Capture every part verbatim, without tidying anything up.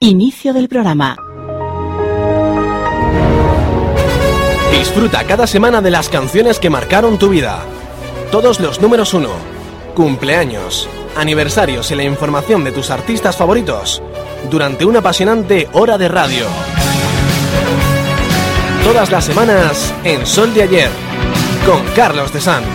Inicio del programa. Disfruta cada semana de las canciones que marcaron tu vida. Todos los números uno, cumpleaños, aniversarios y la información de tus artistas favoritos durante una apasionante hora de radio. Todas las semanas en Sol de Ayer, con Carlos de San.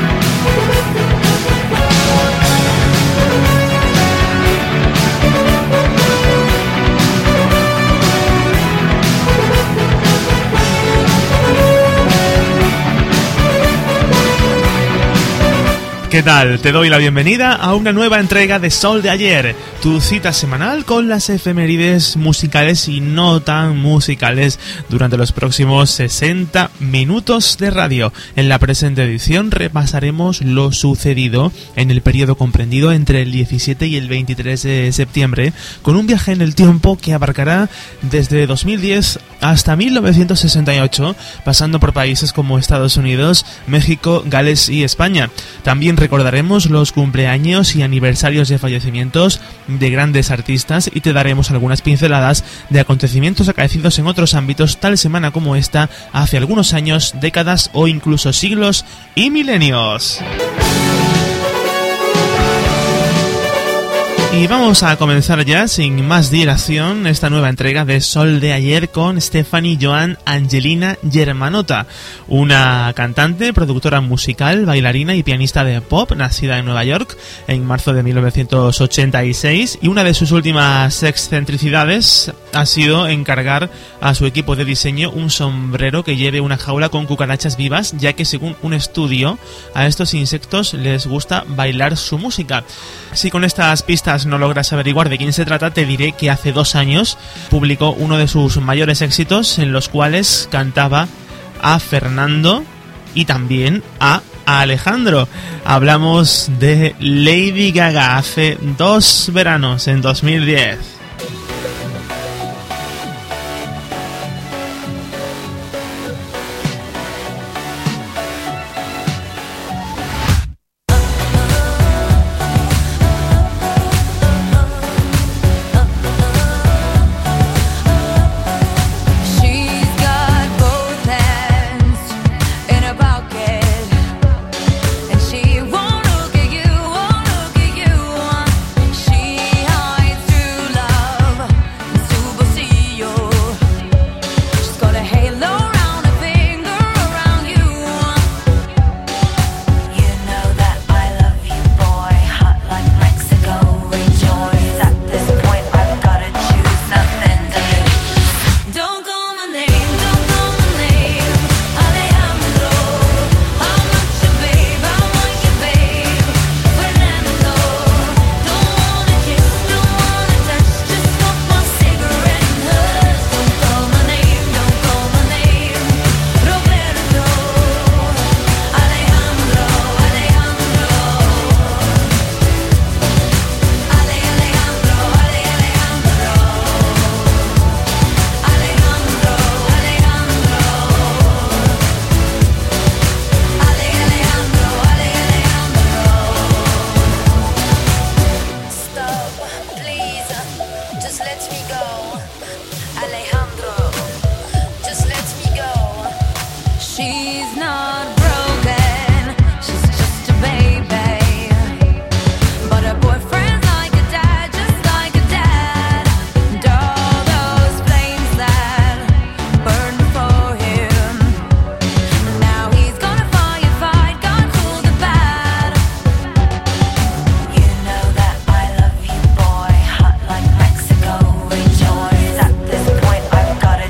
¿Qué tal? Te doy la bienvenida a una nueva entrega de Sol de Ayer, tu cita semanal con las efemérides musicales y no tan musicales durante los próximos sesenta minutos de radio. En la presente edición repasaremos lo sucedido en el periodo comprendido entre el diecisiete y el veintitrés de septiembre, con un viaje en el tiempo que abarcará desde dos mil diez hasta mil novecientos sesenta y ocho, pasando por países como Estados Unidos, México, Gales y España. También recordaremos los cumpleaños y aniversarios de fallecimientos de grandes artistas y te daremos algunas pinceladas de acontecimientos acaecidos en otros ámbitos tal semana como esta, hace algunos años, décadas o incluso siglos y milenios. Y vamos a comenzar ya, sin más dilación, esta nueva entrega de Sol de Ayer con Stephanie Joan Angelina Germanotta, una cantante, productora musical, bailarina y pianista de pop, nacida en Nueva York en marzo de mil novecientos ochenta y seis, y una de sus últimas excentricidades ha sido encargar a su equipo de diseño un sombrero que lleve una jaula con cucarachas vivas, ya que según un estudio a estos insectos les gusta bailar su música. Si con estas pistas no logras averiguar de quién se trata, te diré que hace dos años publicó uno de sus mayores éxitos, en los cuales cantaba a Fernando y también a Alejandro. Hablamos de Lady Gaga hace dos veranos, en dos mil diez. Got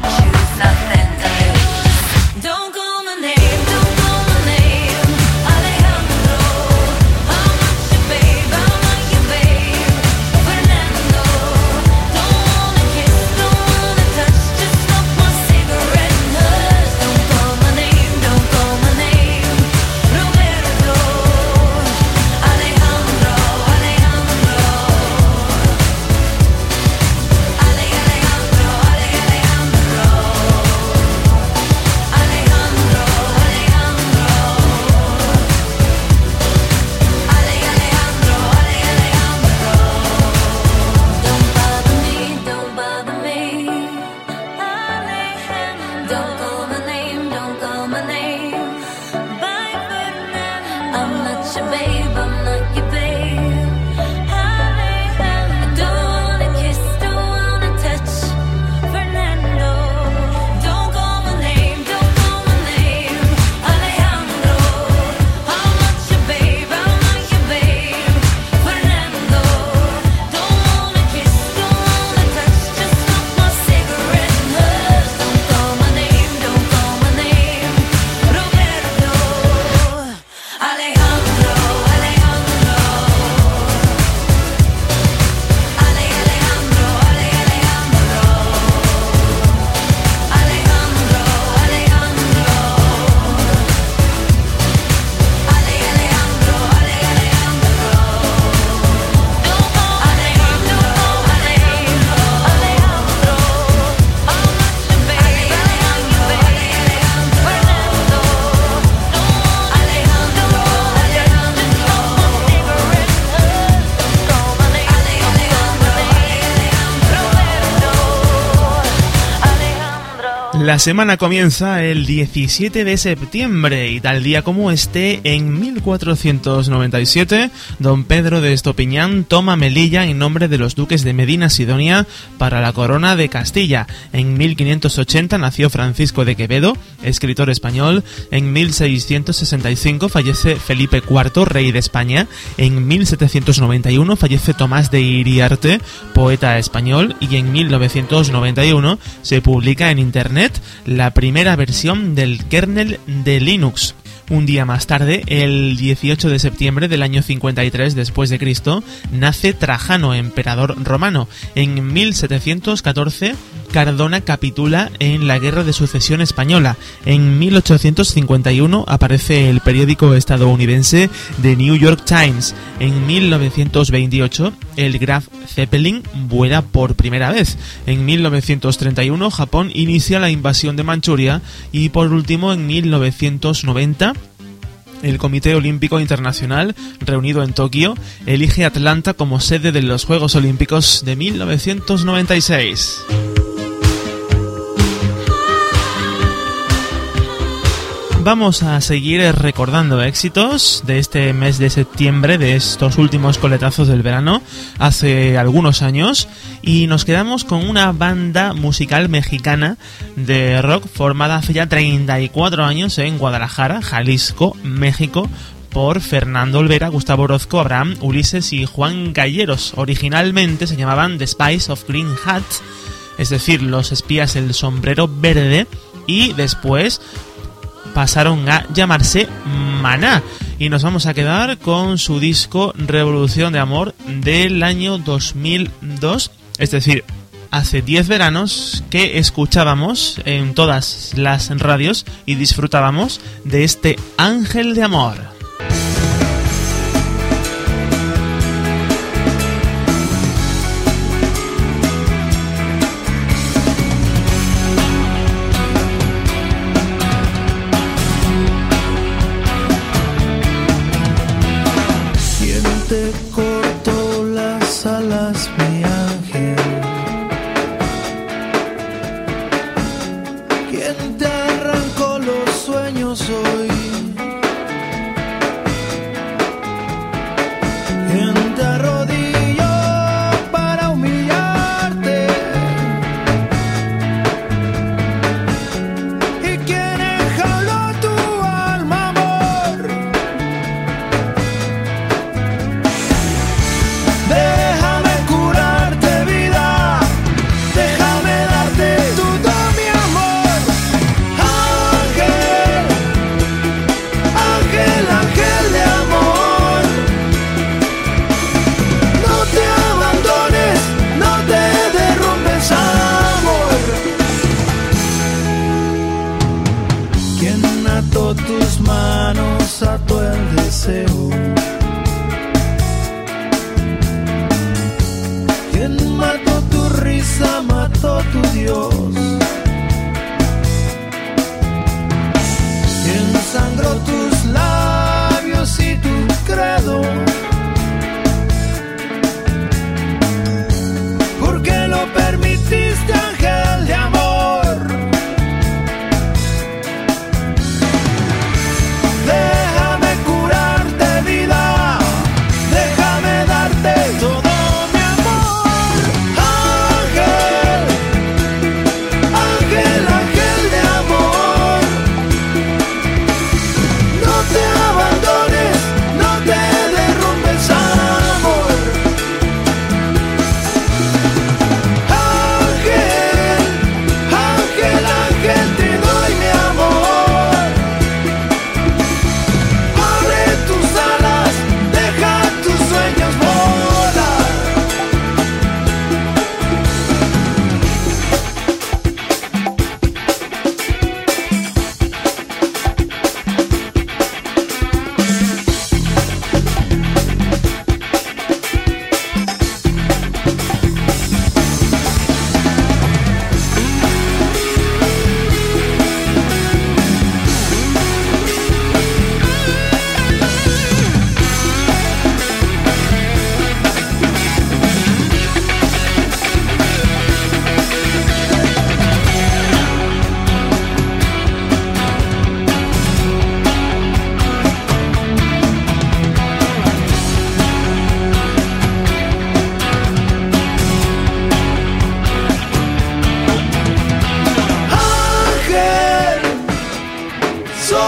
La semana comienza el diecisiete de septiembre y tal día como este, en mil cuatrocientos noventa y siete, don Pedro de Estopiñán toma Melilla en nombre de los duques de Medina Sidonia para la corona de Castilla. En mil quinientos ochenta nació Francisco de Quevedo, escritor español. En mil seiscientos sesenta y cinco fallece Felipe cuarto, rey de España. En mil setecientos noventa y uno fallece Tomás de Iriarte, poeta español. Y en mil novecientos noventa y uno se publica en Internet la primera versión del kernel de Linux. Un día más tarde, el dieciocho de septiembre del año cincuenta y tres después de Cristo, nace Trajano, emperador romano. En mil setecientos catorce, Cardona capitula en la Guerra de Sucesión Española. En mil ochocientos cincuenta y uno aparece el periódico estadounidense The New York Times. En mil novecientos veintiocho, el Graf Zeppelin vuela por primera vez. En mil novecientos treinta y uno, Japón inicia la invasión de Manchuria. Y por último, en mil novecientos noventa, el Comité Olímpico Internacional, reunido en Tokio, elige Atlanta como sede de los Juegos Olímpicos de mil novecientos noventa y seis. Vamos a seguir recordando éxitos de este mes de septiembre, de estos últimos coletazos del verano, hace algunos años, y nos quedamos con una banda musical mexicana de rock formada hace ya treinta y cuatro años en Guadalajara, Jalisco, México, por Fernando Olvera, Gustavo Orozco, Abraham Ulises y Juan Galleros. Originalmente se llamaban The Spies of Green Hat, es decir, los espías del sombrero verde, y después pasaron a llamarse Maná, y nos vamos a quedar con su disco Revolución de Amor del año dos mil dos, es decir, hace diez veranos, que escuchábamos en todas las radios y disfrutábamos de este Ángel de Amor. ¿Quién te arrancó los sueños hoy?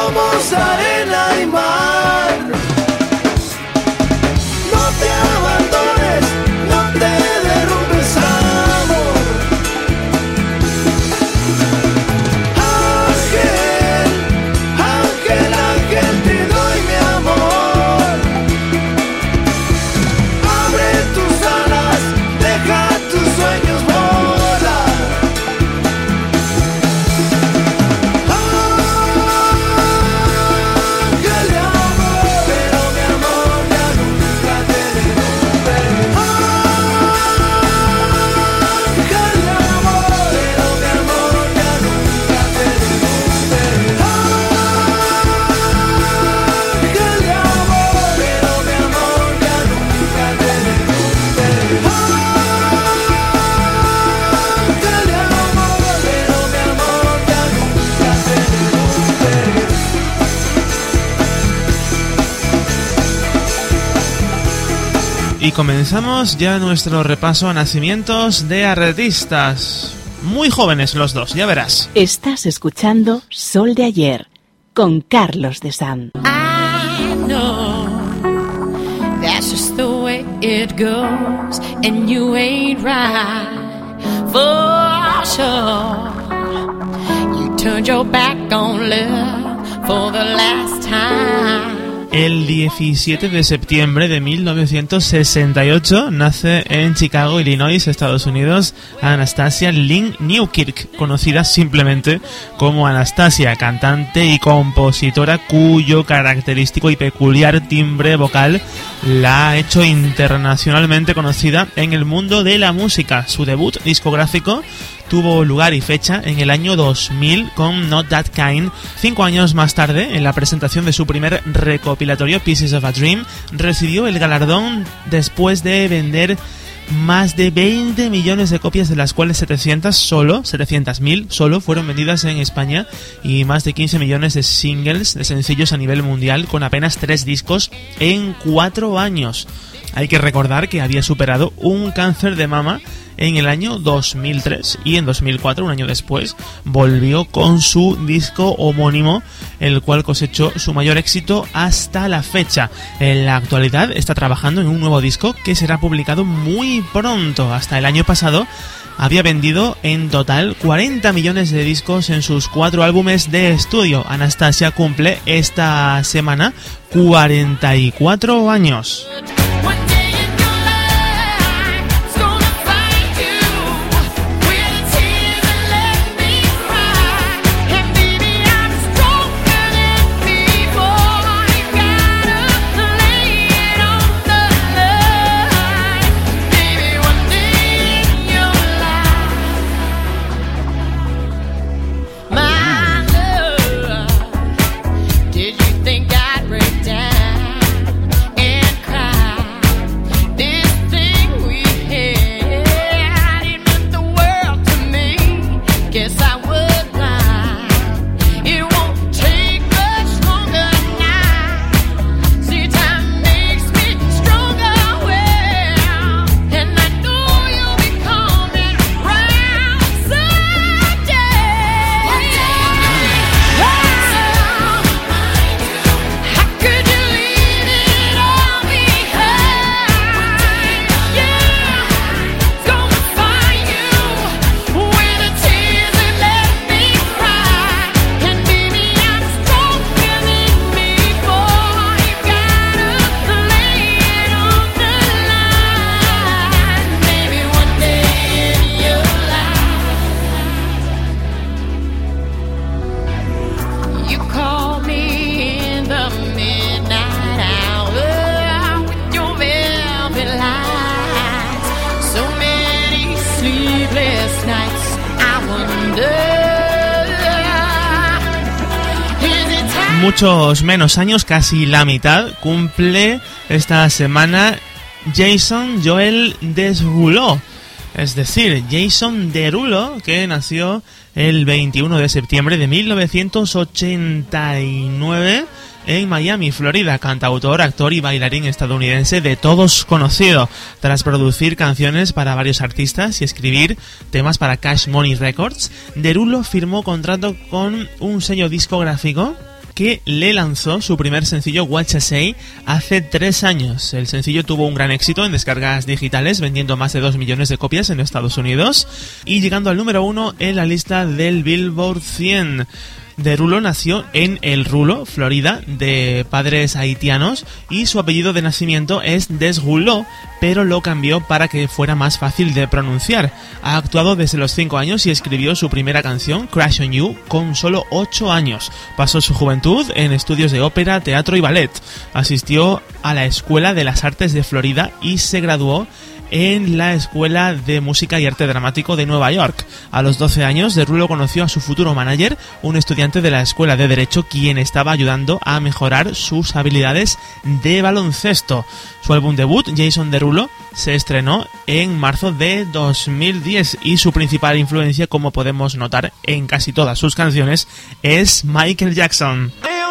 somos arena y mar. No te abandones, no te derrumbes, amor. Ángel, ángel, ángel, te doy mi amor. Abre tus alas, deja tus sueños volar. Ángel de amor, pero mi amor ya nunca te derrumbe. Ángel de amor, pero mi amor ya nunca te derrumbe. Ángel de amor, pero mi amor ya nunca te derrumbe. Ángel de amor, pero mi amor ya nunca te derrumbe. Y comenzamos ya nuestro repaso a nacimientos de artistas. Muy jóvenes los dos, ya verás. Estás escuchando Sol de Ayer con Carlos de San. I know that's just the way it goes, and you ain't right for sure. You turned your back on love for the last time. El diecisiete de septiembre de mil novecientos sesenta y ocho nace en Chicago, Illinois, Estados Unidos, Anastasia Lynn Newkirk, conocida simplemente como Anastasia, cantante y compositora cuyo característico y peculiar timbre vocal la ha hecho internacionalmente conocida en el mundo de la música. Su debut discográfico tuvo lugar y fecha en el año dos mil con Not That Kind. Cinco años más tarde, en la presentación de su primer recopilatorio Pieces of a Dream, recibió el galardón después de vender más de veinte millones de copias, de las cuales setecientas solo, setecientas mil solo fueron vendidas en España, y más de quince millones de singles, de sencillos a nivel mundial, con apenas tres discos en cuatro años. Hay que recordar que había superado un cáncer de mama en el año dos mil tres y en dos mil cuatro, un año después, volvió con su disco homónimo, el cual cosechó su mayor éxito hasta la fecha. En la actualidad está trabajando en un nuevo disco que será publicado muy pronto. Hasta el año pasado había vendido en total cuarenta millones de discos en sus cuatro álbumes de estudio. Anastasia cumple esta semana cuarenta y cuatro años. Muchos menos años, casi la mitad, cumple esta semana Jason Joel Derulo, es decir, Jason Derulo, que nació el veintiuno de septiembre de mil novecientos ochenta y nueve en Miami, Florida, cantautor, actor y bailarín estadounidense de todos conocido. Tras producir canciones para varios artistas y escribir temas para Cash Money Records, Derulo firmó contrato con un sello discográfico que le lanzó su primer sencillo What You Say hace tres años. El sencillo tuvo un gran éxito en descargas digitales, vendiendo más de dos millones de copias en Estados Unidos y llegando al número uno en la lista del Billboard cien. Derulo nació en El Rulo, Florida, de padres haitianos, y su apellido de nacimiento es Desrouleau, pero lo cambió para que fuera más fácil de pronunciar. Ha actuado desde los cinco años y escribió su primera canción, Crash on You, con solo ocho años. Pasó su juventud en estudios de ópera, teatro y ballet. Asistió a la Escuela de las Artes de Florida y se graduó en la Escuela de Música y Arte Dramático de Nueva York. A los doce años, Derulo conoció a su futuro manager, un estudiante de la Escuela de Derecho, quien estaba ayudando a mejorar sus habilidades de baloncesto. Su álbum debut, Jason Derulo, se estrenó en marzo de dos mil diez y su principal influencia, como podemos notar en casi todas sus canciones, es Michael Jackson.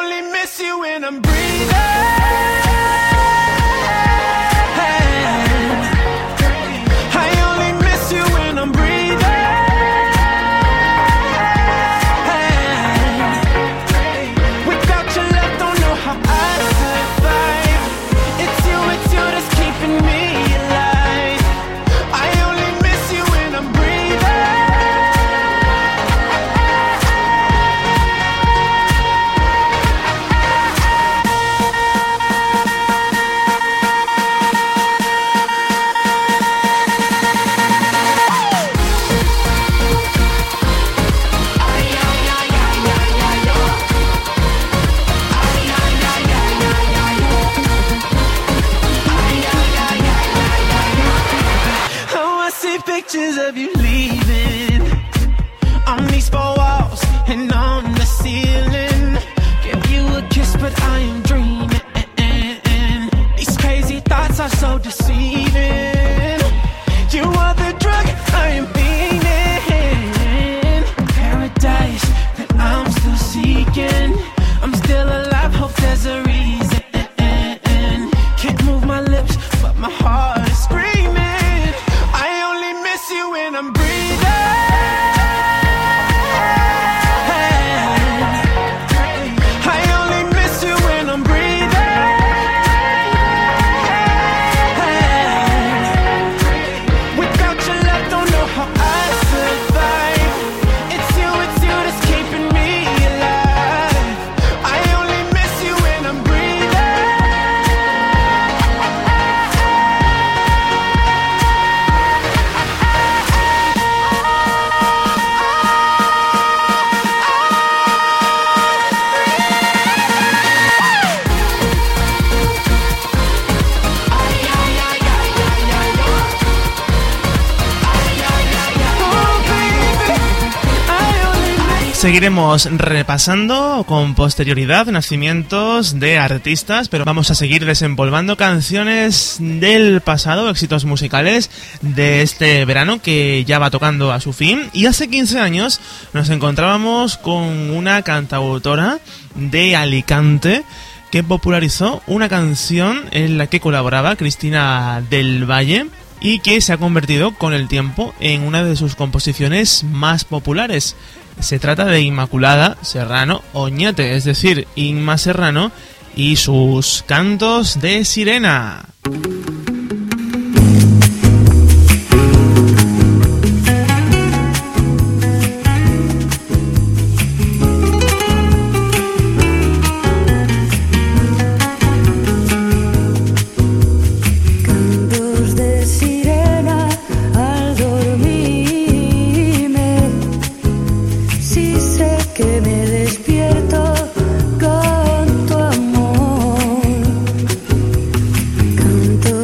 Pictures of you leaving on these four walls and on the ceiling. Give you a kiss, but I am dreaming. These crazy thoughts are so deceiving. You are the drug I am feeling. Paradise that I'm still seeking. I'm still alive, hope there's a reason. Can't move my lips, but my heart is screaming. When I'm breathing, I only miss you when I'm breathing. Without your love, don't know how I survive. It's you, it's you that's keeping me alive. I only miss you when I'm breathing. Seguiremos repasando con posterioridad nacimientos de artistas, pero vamos a seguir desempolvando canciones del pasado, éxitos musicales de este verano que ya va tocando a su fin. Y hace quince años nos encontrábamos con una cantautora de Alicante que popularizó una canción en la que colaboraba Cristina del Valle y que se ha convertido con el tiempo en una de sus composiciones más populares. Se trata de Inmaculada Serrano Oñate, es decir, Inma Serrano y sus cantos de sirena. Canto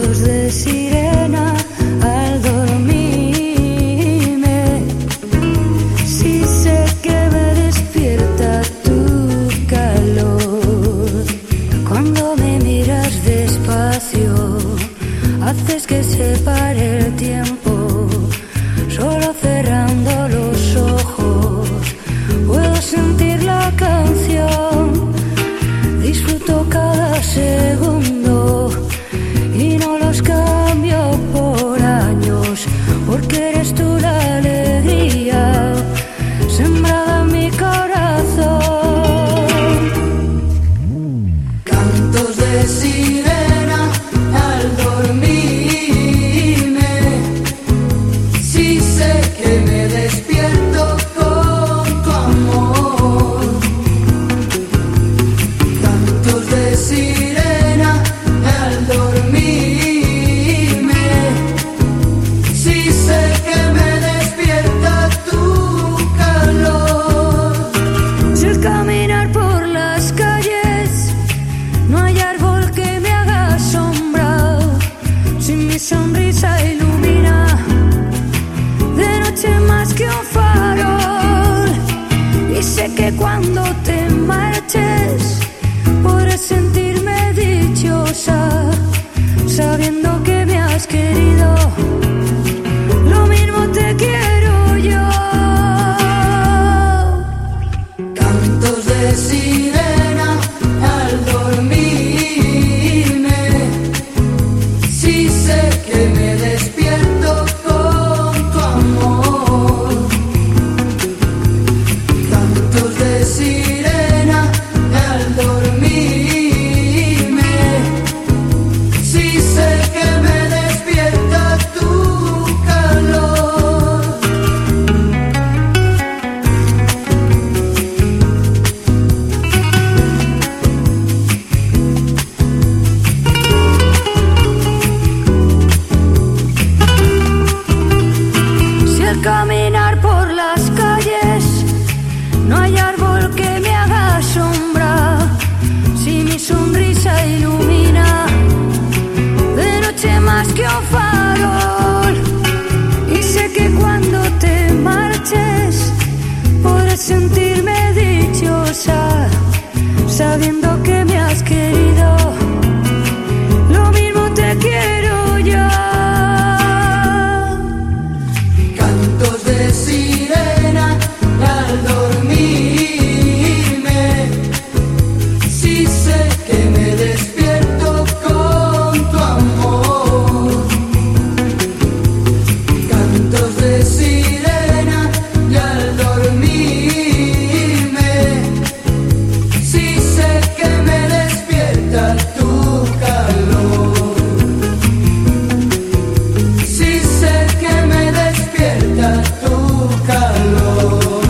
sé que cuando te marches podré sentirme dichosa, sabiendo que me has querido, lo mismo te quiero yo. Cantos de sirena al dormirme, si sé que me despierto con tu amor. Cantos de sirena al dormirme, si sé que me despierta tu calor. Si al caminar por las calles no hay árbol que me haga sombra, si mi sonrisa ilumina de noche más que un farol, y sé que cuando te marches podré sentirme dichosa, sabiendo que me has querido, lo mismo te quiero yo. Cantos de sirena al dormirme, si sé que me despierto con tu amor. Cantos de sirena al dormirme, si sé que me despierta tu calor. Si sé que me despierta tu calor.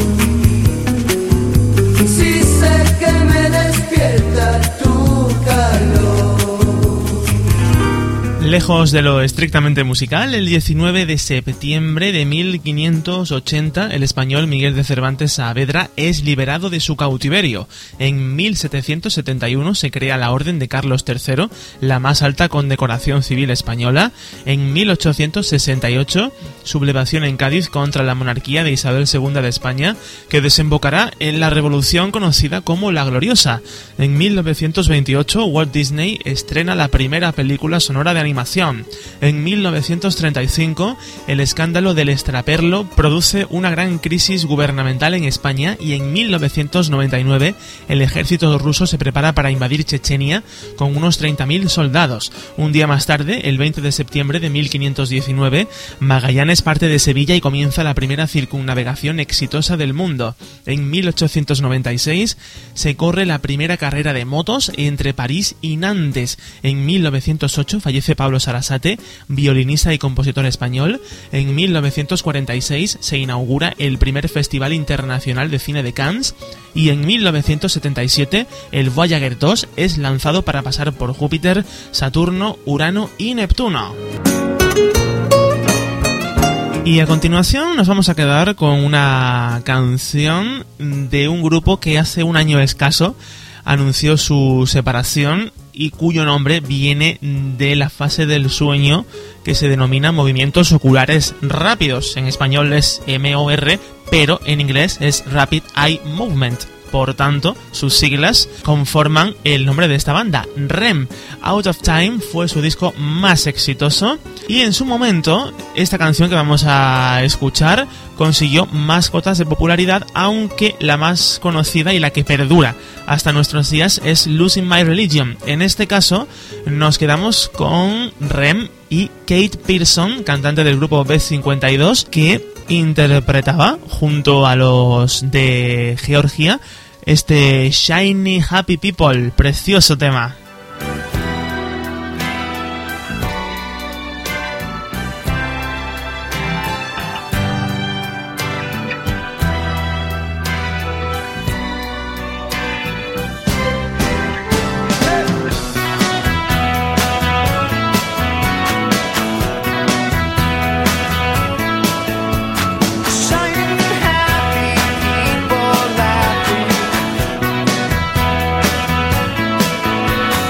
Si sé que me despierta tu calor. Lejos de lo estrictamente musical, el diecinueve de septiembre de mil quinientos ochenta, el español Miguel de Cervantes Saavedra es liberado de su cautiverio. En mil setecientos setenta y uno se crea la Orden de Carlos tercero, la más alta condecoración civil española. En mil ochocientos sesenta y ocho, sublevación en Cádiz contra la monarquía de Isabel segunda de España, que desembocará en la revolución conocida como La Gloriosa. En mil novecientos veintiocho, Walt Disney estrena la primera película sonora de animación. En mil novecientos treinta y cinco, el escándalo del extraperlo produce una gran crisis gubernamental en España, y en mil novecientos noventa y nueve el ejército ruso se prepara para invadir Chechenia con unos treinta mil soldados. Un día más tarde, el veinte de septiembre de mil quinientos diecinueve, Magallanes parte de Sevilla y comienza la primera circunnavegación exitosa del mundo. En mil ochocientos noventa y seis se corre la primera carrera de motos entre París y Nantes. En mil novecientos ocho fallece Pablo Sarasate, violinista y compositor español. En mil novecientos cuarenta y seis se inaugura el primer Festival Internacional de Cine de Cannes, y en mil novecientos setenta y siete el Voyager dos es lanzado para pasar por Júpiter, Saturno, Urano y Neptuno. Y a continuación nos vamos a quedar con una canción de un grupo que hace un año escaso anunció su separación y cuyo nombre viene de la fase del sueño que se denomina movimientos oculares rápidos. En español es M O R, pero en inglés es Rapid Eye Movement. Por tanto, sus siglas conforman el nombre de esta banda, R E M. Out of Time fue su disco más exitoso, y en su momento esta canción que vamos a escuchar consiguió más cotas de popularidad, aunque la más conocida y la que perdura hasta nuestros días es Losing My Religion. En este caso nos quedamos con R E M y Kate Pearson, cantante del grupo B cincuenta y dos, que interpretaba junto a los de Georgia este Shiny Happy People, precioso tema. Shining happy people like me.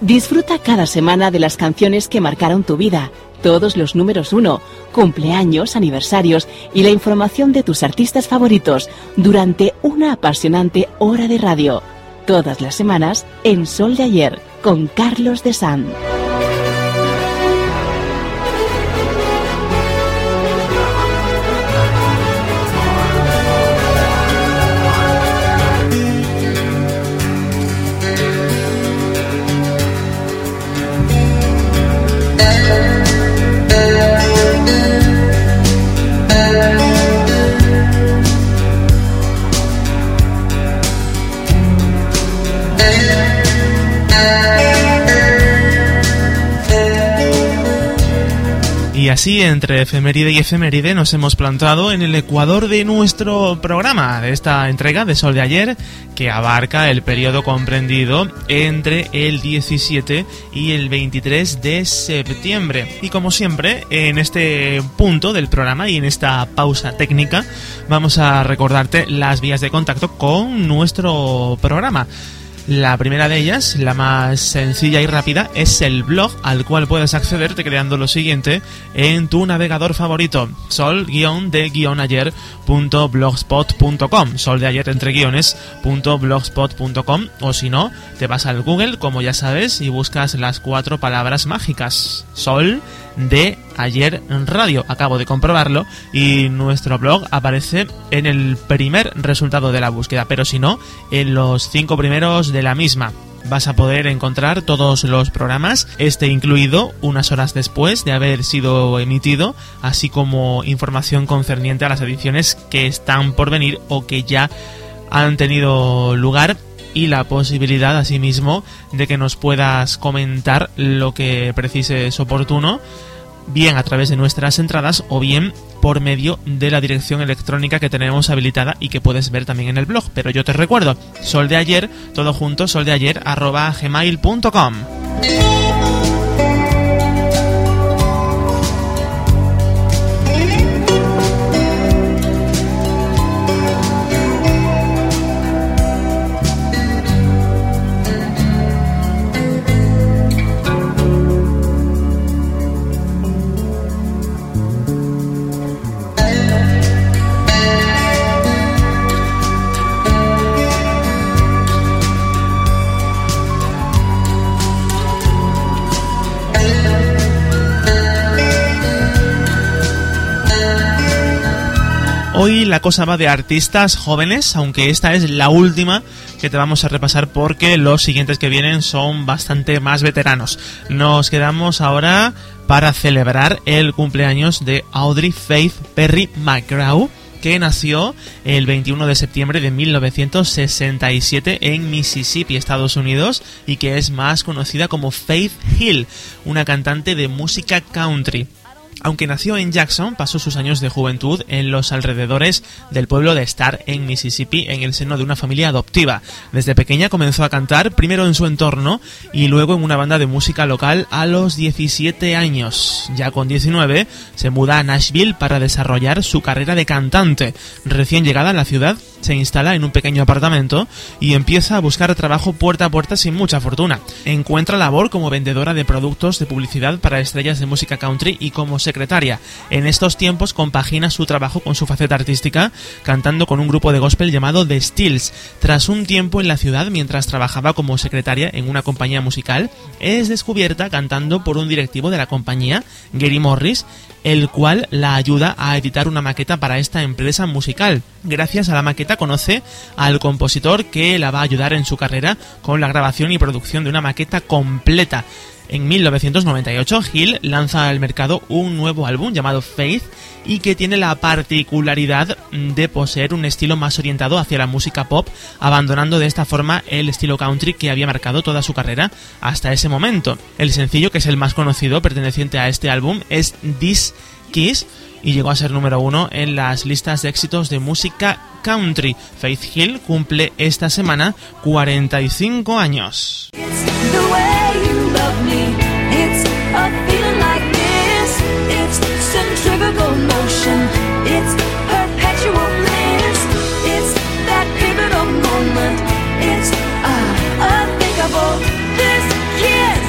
Disfruta cada semana de las canciones que marcaron tu vida, todos los números uno, cumpleaños, aniversarios y la información de tus artistas favoritos durante una apasionante hora de radio. Todas las semanas en Sol de Ayer con Carlos de San. Y así, entre efeméride y efeméride, nos hemos plantado en el ecuador de nuestro programa, de esta entrega de Sol de Ayer, que abarca el periodo comprendido entre el diecisiete y el veintitrés de septiembre. Y como siempre, en este punto del programa y en esta pausa técnica, vamos a recordarte las vías de contacto con nuestro programa. La primera de ellas, la más sencilla y rápida, es el blog al cual puedes accederte creando lo siguiente en tu navegador favorito, sol de ayer punto blogspot punto com, sol de ayer entre guiones punto blogspot punto com, o si no, te vas al Google, como ya sabes, y buscas las cuatro palabras mágicas, Sol de Ayer Radio. Acabo de comprobarlo y nuestro blog aparece en el primer resultado de la búsqueda, pero si no, en los cinco primeros de la misma. Vas a poder encontrar todos los programas, este incluido, unas horas después de haber sido emitido, así como información concerniente a las ediciones que están por venir o que ya han tenido lugar, y la posibilidad asimismo de que nos puedas comentar lo que precises oportuno, bien a través de nuestras entradas o bien por medio de la dirección electrónica que tenemos habilitada y que puedes ver también en el blog. Pero yo te recuerdo, Sol de Ayer, todo junto, soldeayer arroba gmail punto com. Hoy la cosa va de artistas jóvenes, aunque esta es la última que te vamos a repasar porque los siguientes que vienen son bastante más veteranos. Nos quedamos ahora para celebrar el cumpleaños de Audrey Faith Perry McGraw, que nació el veintiuno de septiembre de mil novecientos sesenta y siete en Mississippi, Estados Unidos, y que es más conocida como Faith Hill, una cantante de música country. Aunque nació en Jackson, pasó sus años de juventud en los alrededores del pueblo de Star, en Mississippi, en el seno de una familia adoptiva. Desde pequeña comenzó a cantar, primero en su entorno y luego en una banda de música local a los diecisiete años. Ya con diecinueve, se muda a Nashville para desarrollar su carrera de cantante. Recién llegada a la ciudad, se instala en un pequeño apartamento y empieza a buscar trabajo puerta a puerta sin mucha fortuna. Encuentra labor como vendedora de productos de publicidad para estrellas de música country y como secretaria. En estos tiempos compagina su trabajo con su faceta artística, cantando con un grupo de gospel llamado The Steels. Tras un tiempo en la ciudad, mientras trabajaba como secretaria en una compañía musical, es descubierta cantando por un directivo de la compañía, Gary Morris, el cual la ayuda a editar una maqueta para esta empresa musical. Gracias a la maqueta conoce al compositor que la va a ayudar en su carrera con la grabación y producción de una maqueta completa. En mil novecientos noventa y ocho, Hill lanza al mercado un nuevo álbum llamado Faith y que tiene la particularidad de poseer un estilo más orientado hacia la música pop, abandonando de esta forma el estilo country que había marcado toda su carrera hasta ese momento. El sencillo, que es el más conocido perteneciente a este álbum, es This Kiss y llegó a ser número uno en las listas de éxitos de música country. Faith Hill cumple esta semana cuarenta y cinco años. It's uh, unthinkable. This kiss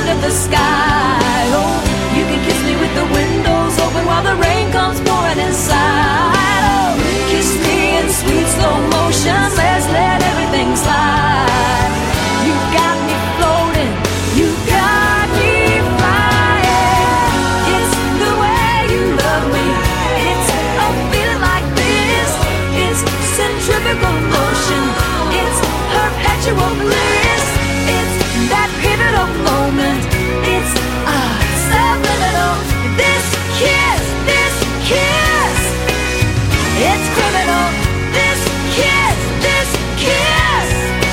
under the sky. Oh, you can kiss me with the windows open while the rain comes pouring inside. Oh, kiss me in sweet slow motion, let's let everything slide. You got me floating, you got me flying. It's the way you love me, it's a feeling like this. It's centrifugal motion, it's perpetual bliss. It's that pivotal moment, it's ah, subliminal. This kiss, this kiss, it's criminal. This kiss, this kiss,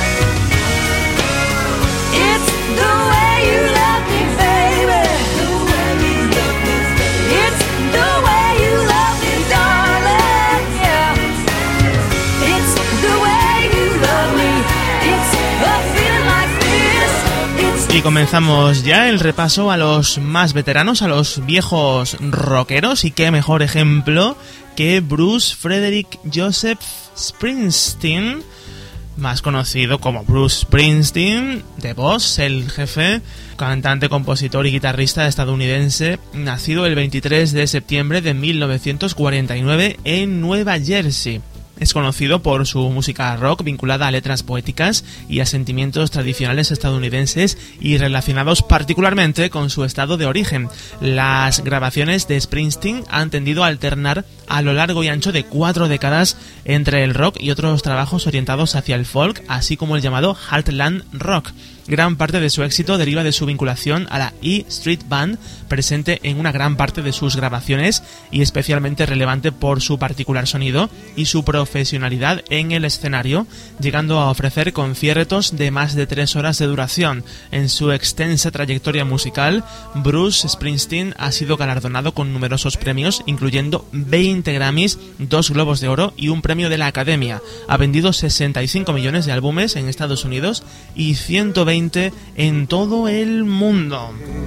it's the way you love me, baby. It's the way you love me, darling. Yeah. It's the way you love me. It's a feeling like this. It's Y comenzamos ya el repaso a los más veteranos, a los viejos rockeros, y qué mejor ejemplo que Bruce Frederick Joseph Springsteen, más conocido como Bruce Springsteen, The Boss, el jefe, cantante, compositor y guitarrista estadounidense, nacido el veintitrés de septiembre de mil novecientos cuarenta y nueve en Nueva Jersey. Es conocido por su música rock vinculada a letras poéticas y a sentimientos tradicionales estadounidenses y relacionados particularmente con su estado de origen. Las grabaciones de Springsteen han tendido a alternar a lo largo y ancho de cuatro décadas entre el rock y otros trabajos orientados hacia el folk, así como el llamado Heartland Rock. Gran parte de su éxito deriva de su vinculación a la E Street Band, presente en una gran parte de sus grabaciones y especialmente relevante por su particular sonido y su profesionalidad en el escenario, llegando a ofrecer conciertos de más de tres horas de duración. En su extensa trayectoria musical, Bruce Springsteen ha sido galardonado con numerosos premios, incluyendo veinte Grammys, dos Globos de Oro y un premio de la Academia. Ha vendido sesenta y cinco millones de álbumes en Estados Unidos y ciento veinte en todo el mundo.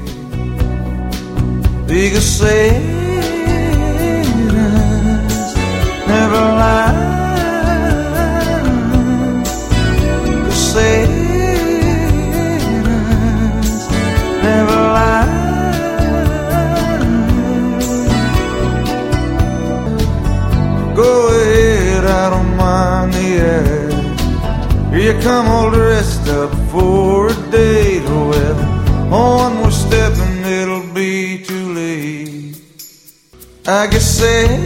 Go ahead, I don't mind the air. Here you come all dressed up for a date. Oh well, on more step and it'll be too late. I guess Santa's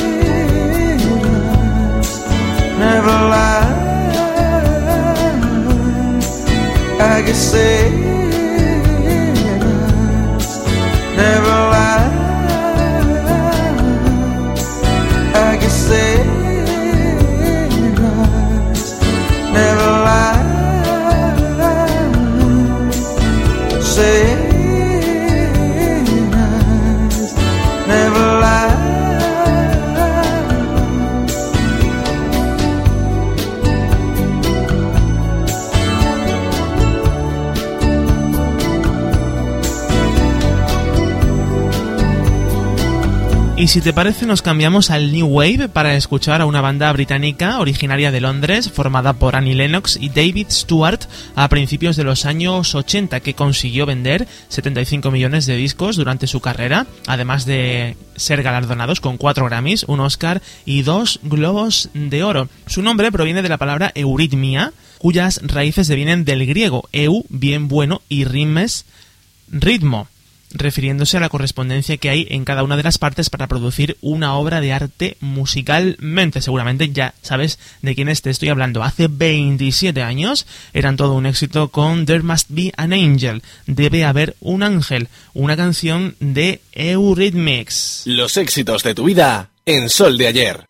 never lie. I guess Santa's never lie. I guess Santa's never lie. Santa's never lie. Y si te parece, nos cambiamos al New Wave para escuchar a una banda británica originaria de Londres, formada por Annie Lennox y David Stewart a principios de los años ochenta, que consiguió vender setenta y cinco millones de discos durante su carrera, además de ser galardonados con cuatro Grammys, un Oscar y dos Globos de Oro. Su nombre proviene de la palabra euritmia, cuyas raíces devienen del griego eu, bien bueno, y rimes, ritmo, refiriéndose a la correspondencia que hay en cada una de las partes para producir una obra de arte musicalmente. Seguramente ya sabes de quiénes te estoy hablando. Hace veintisiete años eran todo un éxito con There Must Be an Angel, Debe haber un ángel, una canción de Eurythmics. Los éxitos de tu vida en Sol de Ayer.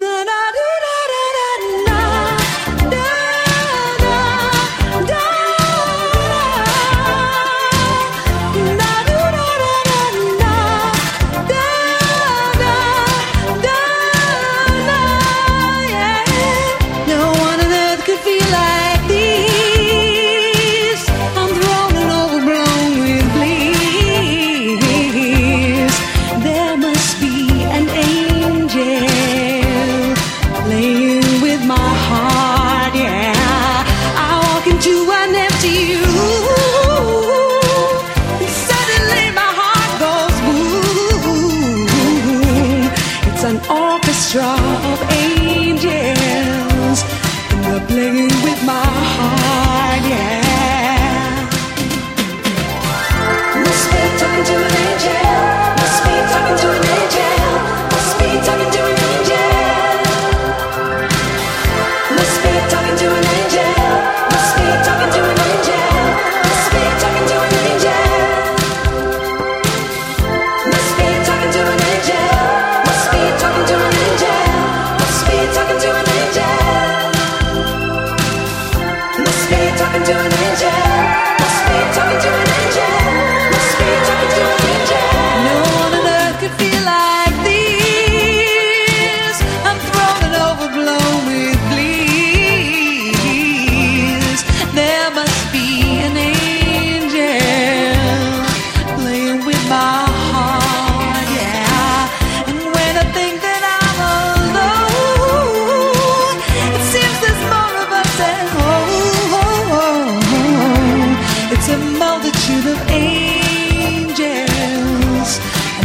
There must be an angel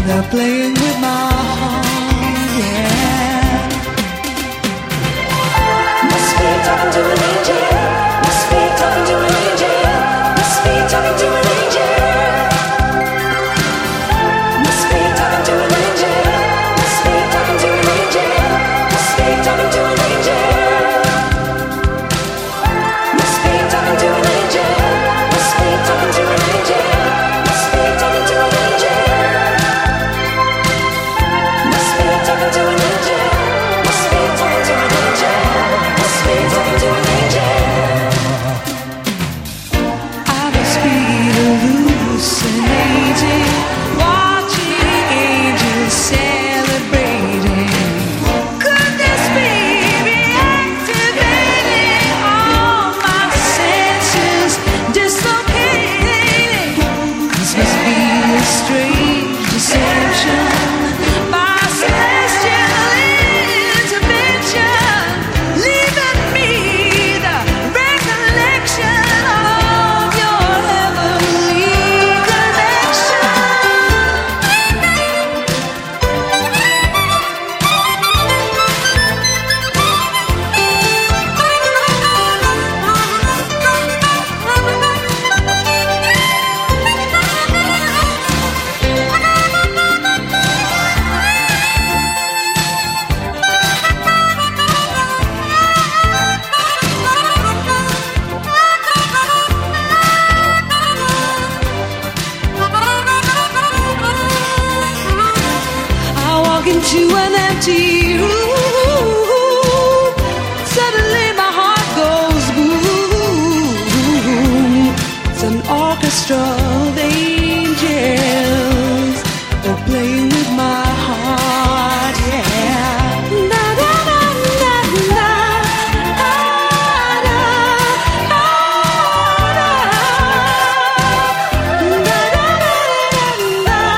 They're playing with my heart, yeah. Must be talking to an angel. Must be talking to an angel. Must be talking to an angel. Must be talking to an angel. Must be talking to an angel. Must be talking to an angel. Must be talking to an angel. Must be talking to an angel. Must be talking to an angel. Must be talking to an angel. Must be talking to an angel. Must be talking to an angel. I must be hallucinating, watching angels celebrating. Could this be reactivating all my senses, dislocating? This must be a strange deception. My celestial intervention, leaving me the recollection of your heavenly connection. I walk into an empty room. Suddenly my heart goes boom. It's an orchestra of angels. They're playing with my heart, yeah. Na, na, na, na, na. Ah, na, ah, na. Na, na, na, na, na.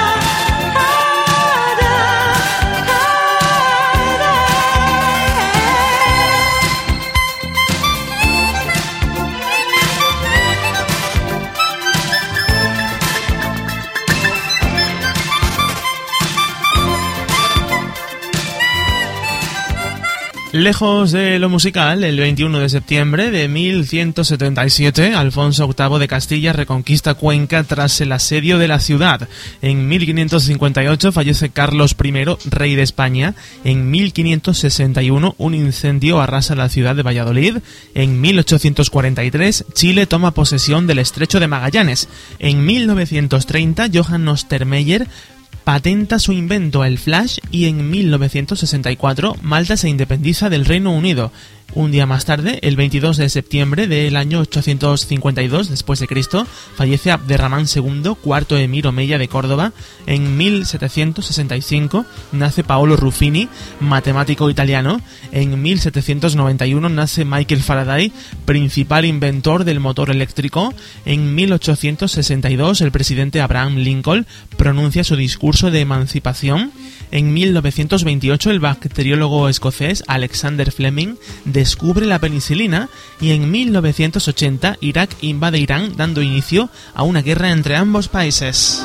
Lejos de lo musical, el veintiuno de septiembre de mil ciento setenta y siete, Alfonso octavo de Castilla reconquista Cuenca tras el asedio de la ciudad. En mil quinientos cincuenta y ocho fallece Carlos primero, rey de España. En mil quinientos sesenta y uno, un incendio arrasa la ciudad de Valladolid. En mil ochocientos cuarenta y tres, Chile toma posesión del Estrecho de Magallanes. En mil novecientos treinta, Johann Ostermeyer patenta su invento, el flash, y en mil novecientos sesenta y cuatro Malta se independiza del Reino Unido. Un día más tarde, el veintidós de septiembre del año ochocientos cincuenta y dos después de Cristo, fallece Abderramán segundo, cuarto emir omeya de Córdoba. En mil setecientos sesenta y cinco nace Paolo Ruffini, matemático italiano. En mil setecientos noventa y uno nace Michael Faraday, principal inventor del motor eléctrico. En mil ochocientos sesenta y dos el presidente Abraham Lincoln pronuncia su discurso de emancipación. En mil novecientos veintiocho el bacteriólogo escocés Alexander Fleming descubre la penicilina, y en mil novecientos ochenta Irak invade Irán, dando inicio a una guerra entre ambos países.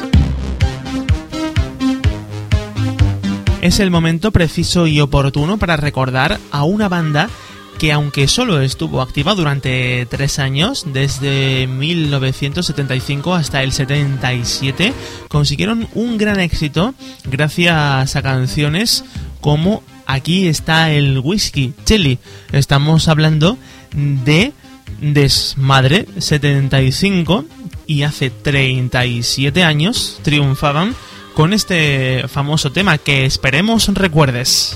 Es el momento preciso y oportuno para recordar a una banda que, aunque solo estuvo activa durante tres años, desde mil novecientos setenta y cinco hasta el setenta y siete, consiguieron un gran éxito gracias a canciones como Aquí está el whisky, Cheli. Estamos hablando de Desmadre setenta y cinco, y hace treinta y siete años triunfaban con este famoso tema que esperemos recuerdes.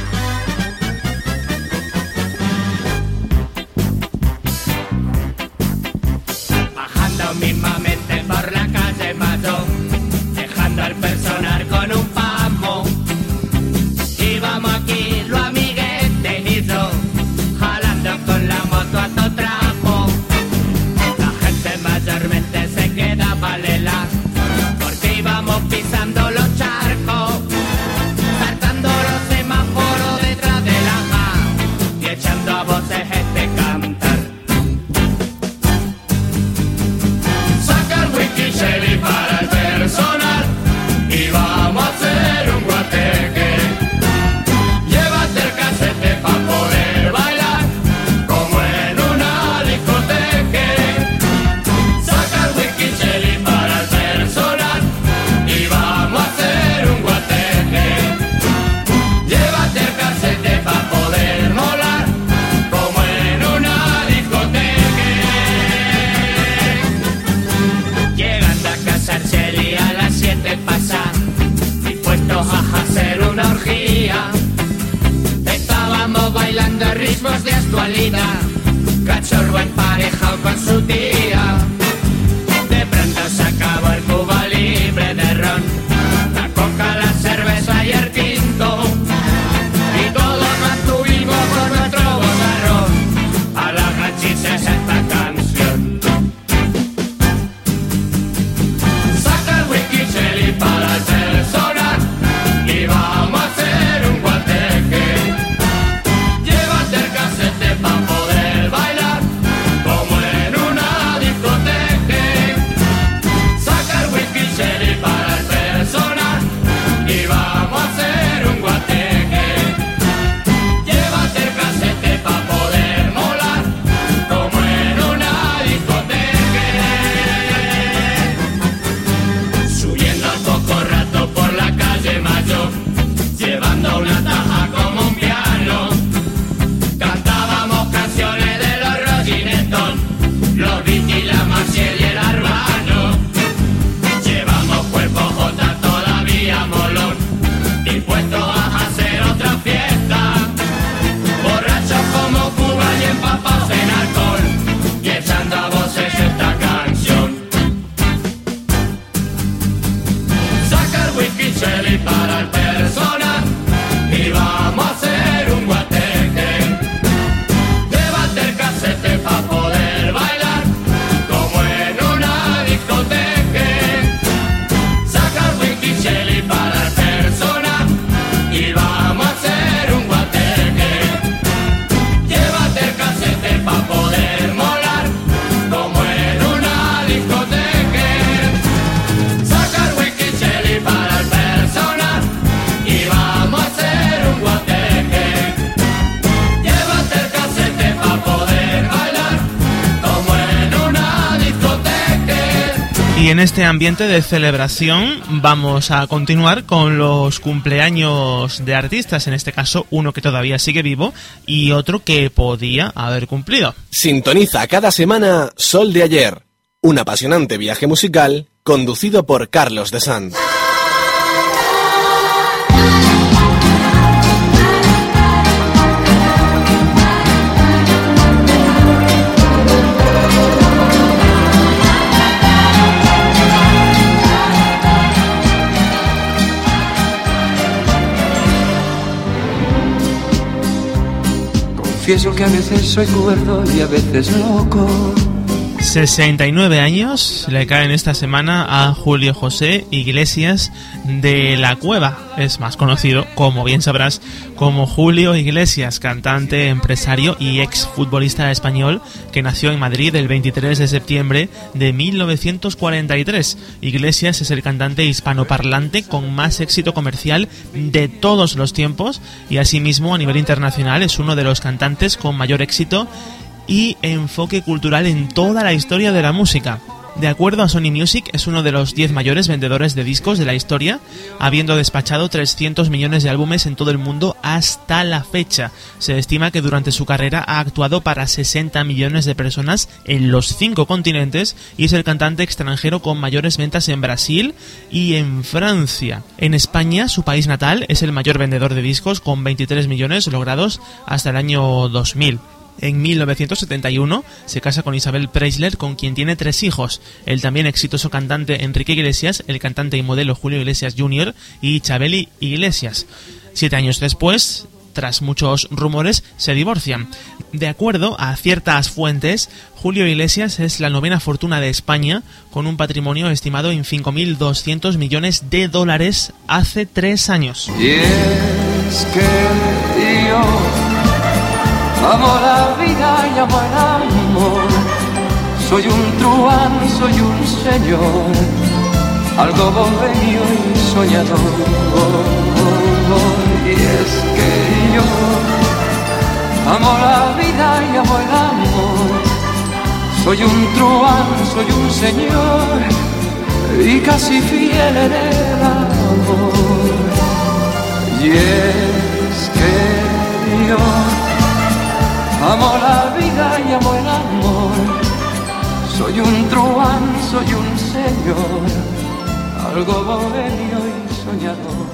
Bajando mismamente por la calle Mayo, dejando al personal con un pamo. Íbamos aquí los amiguetes y yo, jalando con la moto a todo trapo. La gente mayormente se quedaba lela, porque íbamos pisando los charcos, saltando los semáforos. Micheli para el personal y vamos a hacer un guateque. Llévate el casete pa' poder bailar como en una discoteca. Saca el whisky Micheli para el personal y vamos a hacer un guateque. Llévate el casete pa' poder molar como en una discoteca. Saca el whisky Micheli para el personal y vamos a hacer un guateque. Llévate el casete pa' poder bailar como en una discoteca. Y en este ambiente de celebración vamos a continuar con los cumpleaños de artistas, en este caso uno que todavía sigue vivo y otro que podía haber cumplido. Sintoniza cada semana Sol de Ayer, un apasionante viaje musical conducido por Carlos de Sanz. Confieso que a veces soy cuerdo y a veces loco. sesenta y nueve años le caen esta semana a Julio José Iglesias de la Cueva. Es más conocido, como bien sabrás, como Julio Iglesias, cantante, empresario y exfutbolista español que nació en Madrid el veintitrés de septiembre de mil novecientos cuarenta y tres. Iglesias es el cantante hispanoparlante con más éxito comercial de todos los tiempos y asimismo a nivel internacional es uno de los cantantes con mayor éxito y enfoque cultural en toda la historia de la música. De acuerdo a Sony Music, es uno de los diez mayores vendedores de discos de la historia, habiendo despachado trescientos millones de álbumes en todo el mundo hasta la fecha. Se estima que durante su carrera ha actuado para sesenta millones de personas en los cinco continentes y es el cantante extranjero con mayores ventas en Brasil y en Francia. En España, su país natal, es el mayor vendedor de discos con veintitrés millones logrados hasta el año dos mil. En mil novecientos setenta y uno se casa con Isabel Preisler, con quien tiene tres hijos, el también exitoso cantante Enrique Iglesias, el cantante y modelo Julio Iglesias junior y Chabeli Iglesias. Siete años después, tras muchos rumores, se divorcian. De acuerdo a ciertas fuentes, Julio Iglesias es la novena fortuna de España, con un patrimonio estimado en cinco mil doscientos millones de dólares hace tres años. Y es que yo amo la vida y amo el amor. Soy un truán, soy un señor, algo bohemio y soñador. Y es que yo amo la vida y amo el amor. Soy un truán, soy un señor y casi fiel en el amor. Y es que yo amo la vida y amo el amor. Soy un truán, soy un señor, algo bohemio y soñador.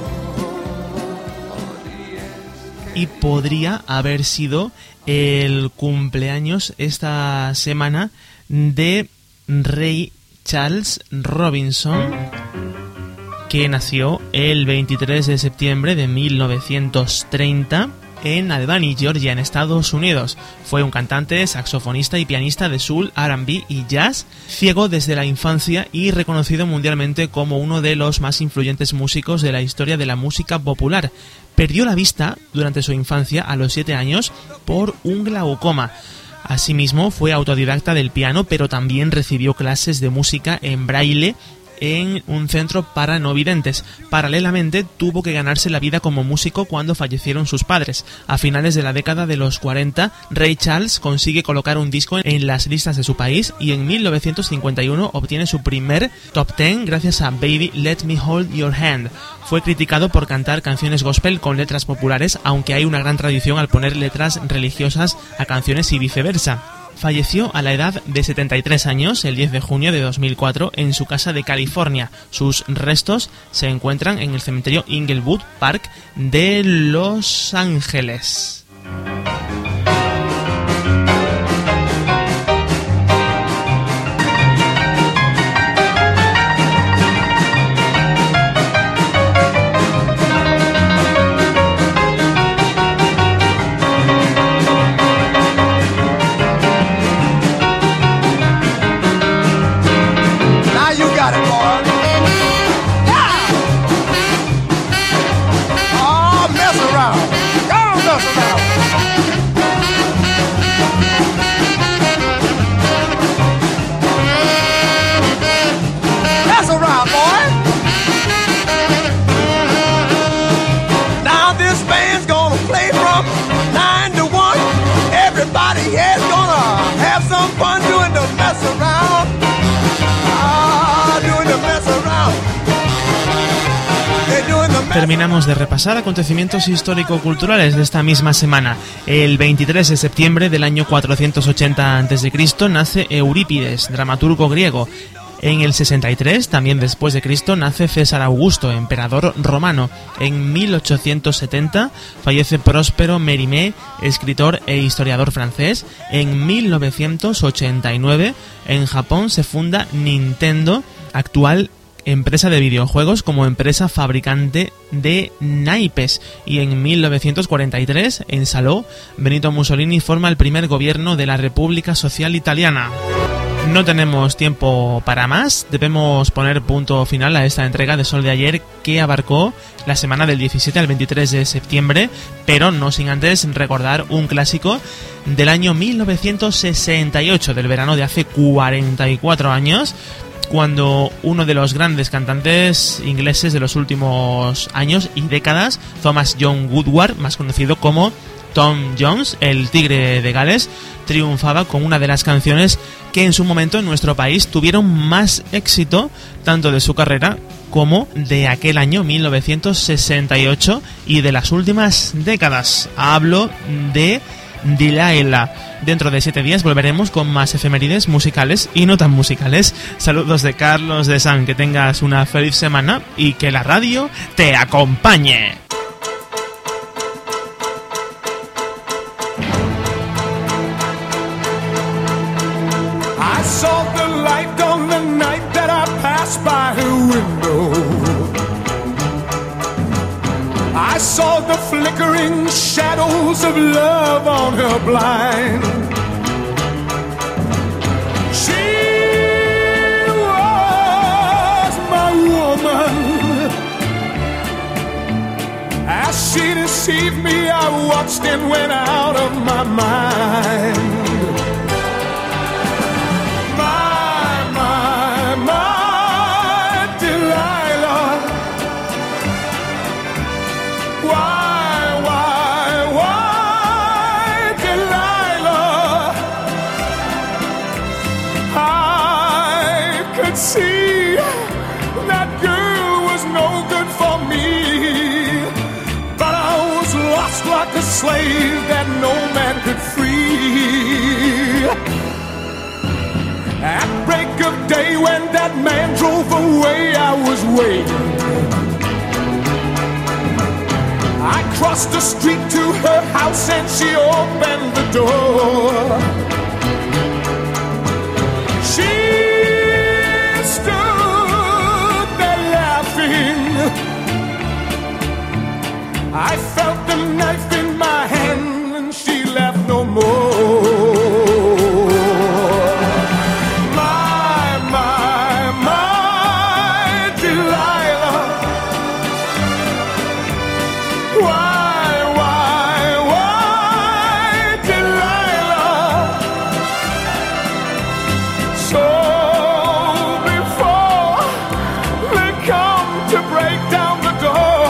Y podría haber sido el cumpleaños esta semana de Ray Charles Robinson, que nació el veintitrés de septiembre de mil novecientos treinta en Albany, Georgia, en Estados Unidos. Fue un cantante, saxofonista y pianista de soul, R and B y jazz, ciego desde la infancia y reconocido mundialmente como uno de los más influyentes músicos de la historia de la música popular. Perdió la vista durante su infancia a los siete años por un glaucoma. Asimismo, fue autodidacta del piano, pero también recibió clases de música en braille en un centro para no videntes. Paralelamente, tuvo que ganarse la vida como músico cuando fallecieron sus padres. A finales de la década de los cuarenta, Ray Charles consigue colocar un disco en las listas de su país y en mil novecientos cincuenta y uno obtiene su primer top ten gracias a Baby Let Me Hold Your Hand. Fue criticado por cantar canciones gospel con letras populares, aunque hay una gran tradición al poner letras religiosas a canciones y viceversa. Falleció a la edad de setenta y tres años el diez de junio de dos mil cuatro en su casa de California. Sus restos se encuentran en el cementerio Inglewood Park de Los Ángeles. Terminamos de repasar acontecimientos histórico-culturales de esta misma semana. El veintitrés de septiembre del año cuatrocientos ochenta antes de Cristo nace Eurípides, dramaturgo griego. En el sesenta y tres, también después de Cristo, nace César Augusto, emperador romano. En mil ochocientos setenta fallece Próspero Mérimée, escritor e historiador francés. En mil novecientos ochenta y nueve, en Japón se funda Nintendo, actual empresa de videojuegos, como empresa fabricante de naipes. Y en mil novecientos cuarenta y tres, en Salò, Benito Mussolini forma el primer gobierno de la República Social Italiana. No tenemos tiempo para más, debemos poner punto final a esta entrega de Sol de Ayer, que abarcó la semana del diecisiete al veintitrés de septiembre, pero no sin antes recordar un clásico del año mil novecientos sesenta y ocho, del verano de hace cuarenta y cuatro años, cuando uno de los grandes cantantes ingleses de los últimos años y décadas, Thomas John Woodward, más conocido como Tom Jones, el Tigre de Gales, triunfaba con una de las canciones que en su momento en nuestro país tuvieron más éxito, tanto de su carrera como de aquel año mil novecientos sesenta y ocho y de las últimas décadas. Hablo de Delilah. Dentro de siete días volveremos con más efemérides musicales y no tan musicales. Saludos de Carlos de San, que tengas una feliz semana y que la radio te acompañe. I saw the light on the night that I passed by her window. I saw the flickering shadows of love on her blind. She was my woman. As she deceived me, I watched and went out of my mind. See, that girl was no good for me, but I was lost like a slave that no man could free. At break of day when that man drove away, I was waiting. I crossed the street to her house and she opened the door. She I felt the knife in my hand and she left no more. My, my, my Delilah. Why, why, why Delilah? So before they come to break down the door,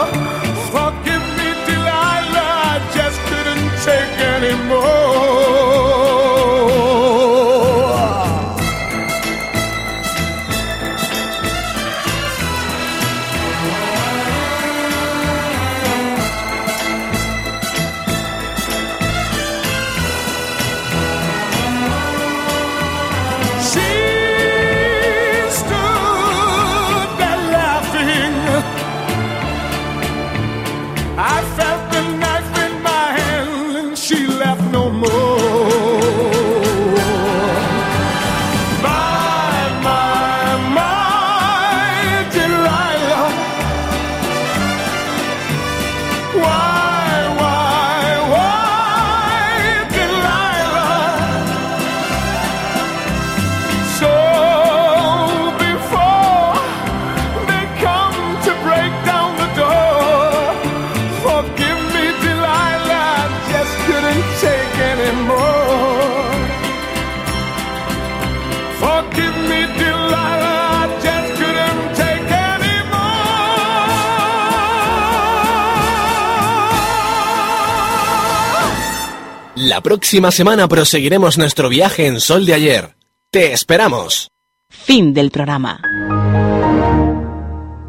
La próxima semana proseguiremos nuestro viaje en Sol de Ayer. ¡Te esperamos! Fin del programa.